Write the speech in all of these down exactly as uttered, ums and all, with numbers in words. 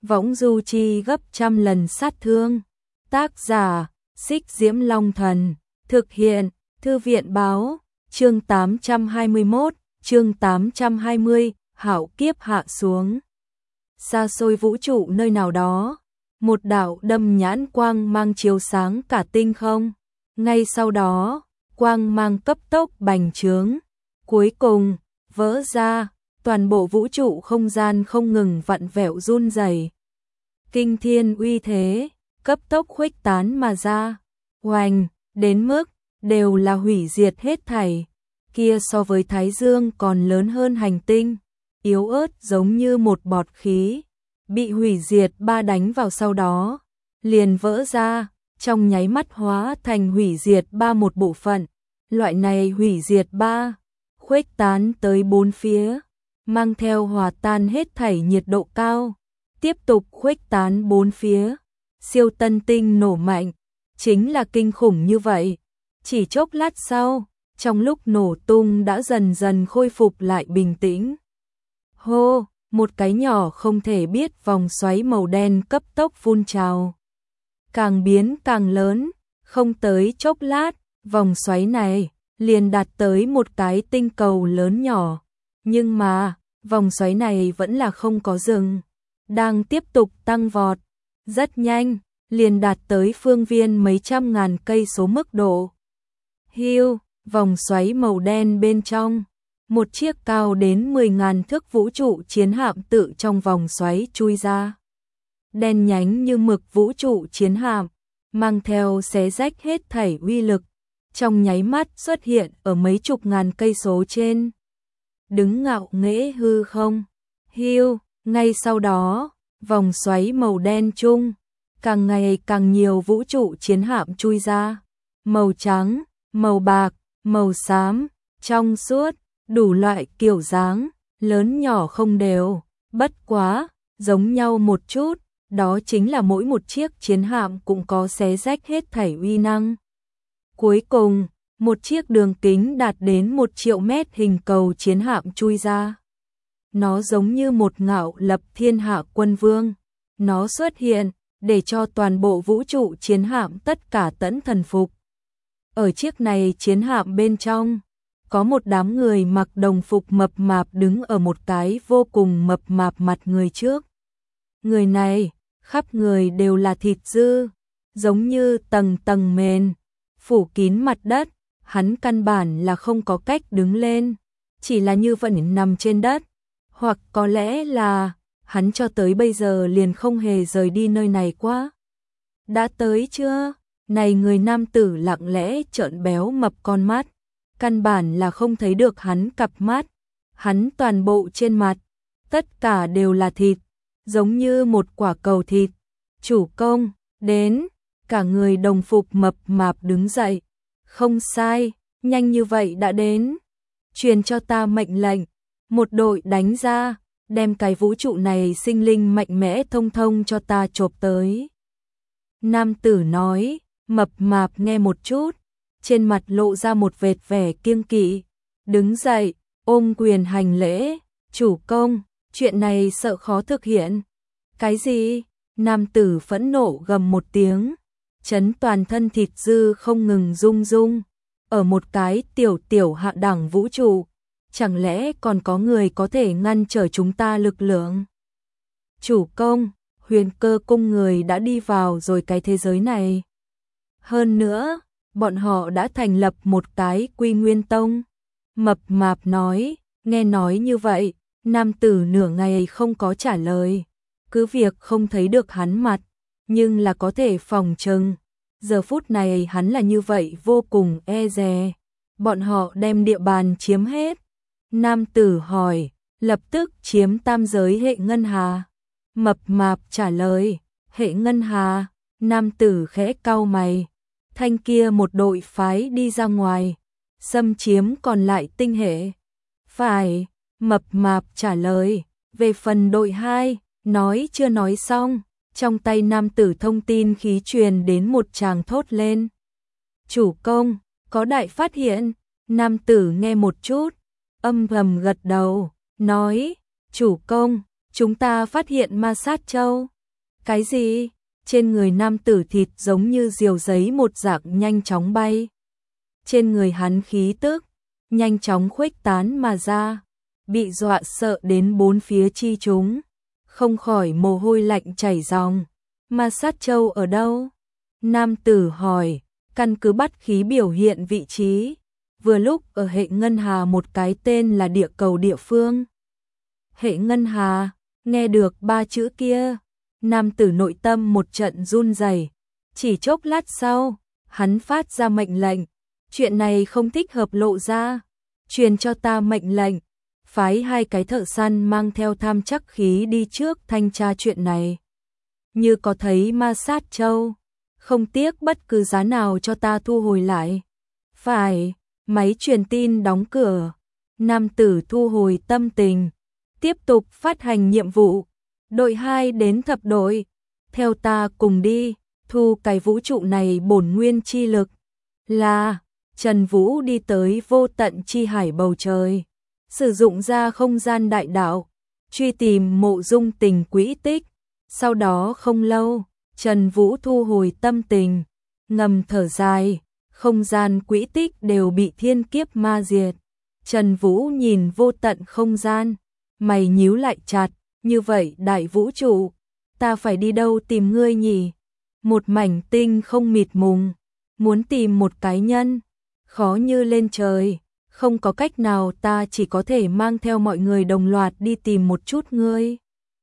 võng du chi gấp trăm lần sát thương. Tác giả, Xích Diễm Long Thần, thực hiện, Thư viện báo, chương tám trăm hai mươi mốt, chương tám trăm hai mươi, hạo kiếp hạ xuống. Xa xôi vũ trụ nơi nào đó, một đạo đâm nhãn quang mang chiếu sáng cả tinh không. Ngay sau đó, quang mang cấp tốc bành trướng, cuối cùng, vỡ ra, toàn bộ vũ trụ không gian không ngừng vặn vẹo run rẩy. Kinh thiên uy thế, cấp tốc khuếch tán mà ra, oanh, đến mức, đều là hủy diệt hết thảy. Kia so với Thái Dương còn lớn hơn hành tinh, yếu ớt giống như một bọt khí, bị hủy diệt ba đánh vào sau đó, liền vỡ ra, trong nháy mắt hóa thành hủy diệt ba một bộ phận. Loại này hủy diệt ba, khuếch tán tới bốn phía, mang theo hòa tan hết thảy nhiệt độ cao, tiếp tục khuếch tán bốn phía. Siêu tân tinh nổ mạnh, chính là kinh khủng như vậy. Chỉ chốc lát sau, trong lúc nổ tung đã dần dần khôi phục lại bình tĩnh. Hô, một cái nhỏ không thể biết vòng xoáy màu đen cấp tốc phun trào. Càng biến càng lớn, không tới chốc lát, vòng xoáy này liền đạt tới một cái tinh cầu lớn nhỏ. Nhưng mà, vòng xoáy này vẫn là không có dừng, đang tiếp tục tăng vọt. Rất nhanh, liền đạt tới phương viên mấy trăm ngàn cây số mức độ. Hiu, vòng xoáy màu đen bên trong, một chiếc cao đến mười ngàn thước vũ trụ chiến hạm tự trong vòng xoáy chui ra. Đen nhánh như mực vũ trụ chiến hạm, mang theo xé rách hết thảy uy lực, trong nháy mắt xuất hiện ở mấy chục ngàn cây số trên. Đứng ngạo nghễ hư không. Hiu, ngay sau đó, vòng xoáy màu đen chung, càng ngày càng nhiều vũ trụ chiến hạm chui ra. Màu trắng, màu bạc, màu xám, trong suốt, đủ loại kiểu dáng, lớn nhỏ không đều, bất quá, giống nhau một chút, đó chính là mỗi một chiếc chiến hạm cũng có xé rách hết thảy uy năng. Cuối cùng, một chiếc đường kính đạt đến một triệu mét hình cầu chiến hạm chui ra. Nó giống như một ngạo lập thiên hạ quân vương. Nó xuất hiện, để cho toàn bộ vũ trụ chiến hạm tất cả tẫn thần phục. Ở chiếc này chiến hạm bên trong, có một đám người mặc đồng phục mập mạp đứng ở một cái vô cùng mập mạp mặt người trước. Người này, khắp người đều là thịt dư, giống như tầng tầng mền, phủ kín mặt đất, hắn căn bản là không có cách đứng lên, chỉ là như vẫn nằm trên đất, hoặc có lẽ là hắn cho tới bây giờ liền không hề rời đi nơi này quá. Đã tới chưa? Này người nam tử lặng lẽ trợn béo mập con mắt, căn bản là không thấy được hắn cặp mắt, hắn toàn bộ trên mặt, tất cả đều là thịt, giống như một quả cầu thịt. Chủ công, đến, cả người đồng phục mập mạp đứng dậy. Không sai, nhanh như vậy đã đến. Truyền cho ta mệnh lệnh, một đội đánh ra, đem cái vũ trụ này sinh linh mạnh mẽ thông thông cho ta chộp tới. Nam tử nói, mập mạp nghe một chút, trên mặt lộ ra một vệt vẻ kiêng kỵ, đứng dậy, ôm quyền hành lễ, chủ công, chuyện này sợ khó thực hiện. Cái gì? Nam tử phẫn nộ gầm một tiếng, chấn toàn thân thịt dư không ngừng rung rung, ở một cái tiểu tiểu hạ đẳng vũ trụ, chẳng lẽ còn có người có thể ngăn trở chúng ta lực lượng? Chủ công, huyền cơ cung người đã đi vào rồi cái thế giới này. Hơn nữa, bọn họ đã thành lập một cái Quy Nguyên Tông. Mập mạp nói, nghe nói như vậy, nam tử nửa ngày không có trả lời. Cứ việc không thấy được hắn mặt, nhưng là có thể phòng trừng. Giờ phút này hắn là như vậy vô cùng e dè. Bọn họ đem địa bàn chiếm hết. Nam tử hỏi, lập tức chiếm tam giới hệ ngân hà. Mập mạp trả lời, hệ ngân hà. Nam tử khẽ cau mày. Thanh kia một đội phái đi ra ngoài, xâm chiếm còn lại tinh hệ. Phải, mập mạp trả lời. Về phần đội hai, nói chưa nói xong, trong tay nam tử thông tin khí truyền đến một tràng thốt lên. Chủ công, có đại phát hiện. Nam tử nghe một chút, âm thầm gật đầu, nói, chủ công, chúng ta phát hiện ma sát châu. Cái gì? Trên người nam tử thịt giống như diều giấy một dạng nhanh chóng bay. Trên người hắn khí tức, nhanh chóng khuếch tán mà ra, bị dọa sợ đến bốn phía chi chúng, không khỏi mồ hôi lạnh chảy ròng. Ma sát châu ở đâu? Nam tử hỏi, căn cứ bắt khí biểu hiện vị trí, vừa lúc ở hệ ngân hà một cái tên là địa cầu địa phương. Hệ ngân hà, nghe được ba chữ kia, nam tử nội tâm một trận run rẩy. Chỉ chốc lát sau, hắn phát ra mệnh lệnh, chuyện này không thích hợp lộ ra, truyền cho ta mệnh lệnh, phái hai cái thợ săn mang theo tham chắc khí đi trước thanh tra chuyện này. Như có thấy ma sát châu, không tiếc bất cứ giá nào cho ta thu hồi lại. Phải, máy truyền tin đóng cửa, nam tử thu hồi tâm tình, tiếp tục phát hành nhiệm vụ. Đội hai đến thập đội, theo ta cùng đi, thu cái vũ trụ này bổn nguyên chi lực. Là, Trần Vũ đi tới vô tận chi hải bầu trời, sử dụng ra không gian đại đạo, truy tìm Mộ Dung Tình quỹ tích. Sau đó không lâu, Trần Vũ thu hồi tâm tình, ngầm thở dài, không gian quỹ tích đều bị thiên kiếp ma diệt. Trần Vũ nhìn vô tận không gian, mày nhíu lại chặt, như vậy đại vũ trụ, ta phải đi đâu tìm ngươi nhỉ? Một mảnh tinh không mịt mùng, muốn tìm một cái nhân, khó như lên trời, không có cách nào, ta chỉ có thể mang theo mọi người đồng loạt đi tìm một chút ngươi.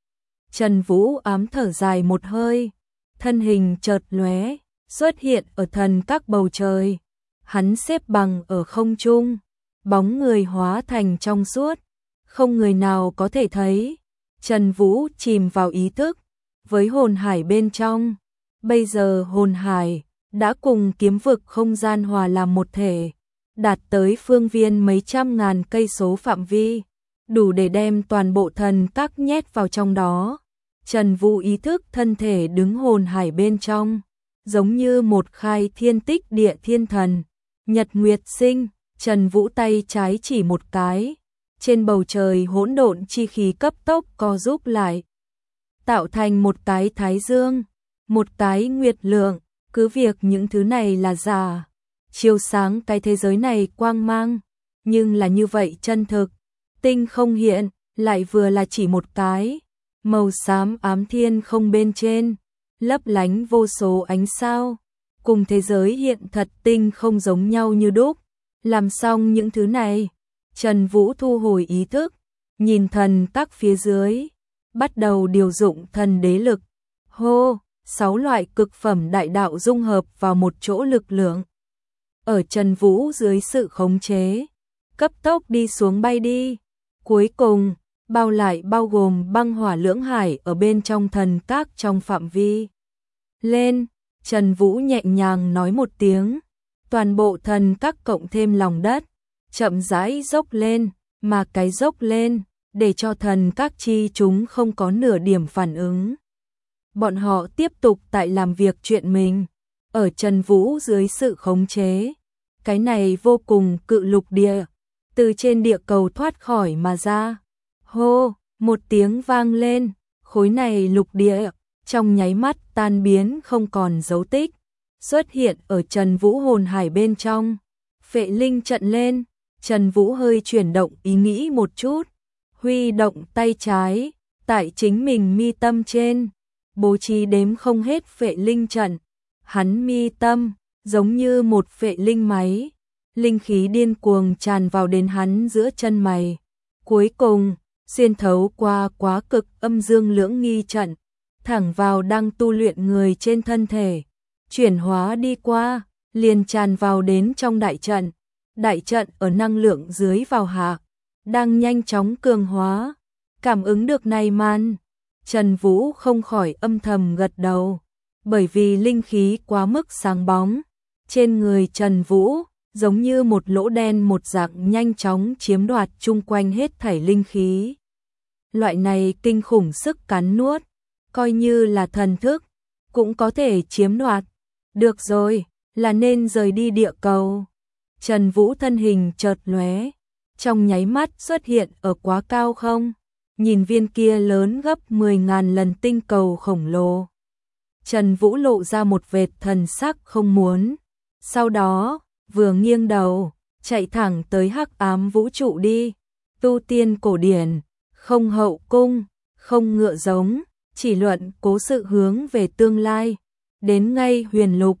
Trần Vũ ám thở dài một hơi, thân hình chợt lóe, xuất hiện ở thần các bầu trời. Hắn xếp bằng ở không trung, bóng người hóa thành trong suốt, không người nào có thể thấy. Trần Vũ chìm vào ý thức, với hồn hải bên trong. Bây giờ hồn hải đã cùng kiếm vực không gian hòa làm một thể, đạt tới phương viên mấy trăm ngàn cây số phạm vi, đủ để đem toàn bộ thần các nhét vào trong đó. Trần Vũ ý thức thân thể đứng hồn hải bên trong, giống như một khai thiên tích địa thiên thần, nhật nguyệt sinh. Trần Vũ tay trái chỉ một cái, trên bầu trời hỗn độn chi khí cấp tốc co rút lại, tạo thành một cái thái dương, một cái nguyệt lượng. Cứ việc những thứ này là giả, chiếu sáng cái thế giới này quang mang, nhưng là như vậy chân thực. Tinh không hiện, lại vừa là chỉ một cái, màu xám ám thiên không bên trên, lấp lánh vô số ánh sao, cùng thế giới hiện thật tinh không giống nhau như đúc. Làm xong những thứ này, Trần Vũ thu hồi ý thức, nhìn thần các phía dưới, bắt đầu điều dụng thần đế lực. Hô, sáu loại cực phẩm đại đạo dung hợp vào một chỗ lực lượng. Ở Trần Vũ dưới sự khống chế, cấp tốc đi xuống bay đi. Cuối cùng, bao lại bao gồm băng hỏa lưỡng hải ở bên trong thần các trong phạm vi. Lên, Trần Vũ nhẹ nhàng nói một tiếng, toàn bộ thần các cộng thêm lòng đất, chậm rãi dốc lên, mà cái dốc lên, để cho thần các chi chúng không có nửa điểm phản ứng. Bọn họ tiếp tục tại làm việc chuyện mình, ở Trần Vũ dưới sự khống chế. Cái này vô cùng cự lục địa, từ trên địa cầu thoát khỏi mà ra. Hô, một tiếng vang lên, khối này lục địa, trong nháy mắt tan biến không còn dấu tích, xuất hiện ở Trần Vũ hồn hải bên trong. Phệ linh trận lên, Trần Vũ hơi chuyển động ý nghĩ một chút, huy động tay trái, tại chính mình mi tâm trên, bố trí đếm không hết phệ linh trận. Hắn mi tâm, giống như một phệ linh máy, linh khí điên cuồng tràn vào đến hắn giữa chân mày. Cuối cùng, xuyên thấu qua quá cực âm dương lưỡng nghi trận, thẳng vào đang tu luyện người trên thân thể, chuyển hóa đi qua, liền tràn vào đến trong đại trận. Đại trận ở năng lượng dưới vào hạ, đang nhanh chóng cường hóa. Cảm ứng được này man, Trần Vũ không khỏi âm thầm gật đầu, bởi vì linh khí quá mức sáng bóng, trên người Trần Vũ giống như một lỗ đen một dạng nhanh chóng chiếm đoạt chung quanh hết thảy linh khí. Loại này kinh khủng sức cắn nuốt, coi như là thần thức, cũng có thể chiếm đoạt. Được rồi, là nên rời đi địa cầu. Trần Vũ thân hình chợt lóe, trong nháy mắt xuất hiện ở quá cao không, nhìn viên kia lớn gấp mười ngàn lần tinh cầu khổng lồ. Trần Vũ lộ ra một vệt thần sắc không muốn. Sau đó, vừa nghiêng đầu, chạy thẳng tới hắc ám vũ trụ đi. Tu tiên cổ điển, không hậu cung, không ngựa giống, chỉ luận cố sự hướng về tương lai. Đến ngay huyền lục,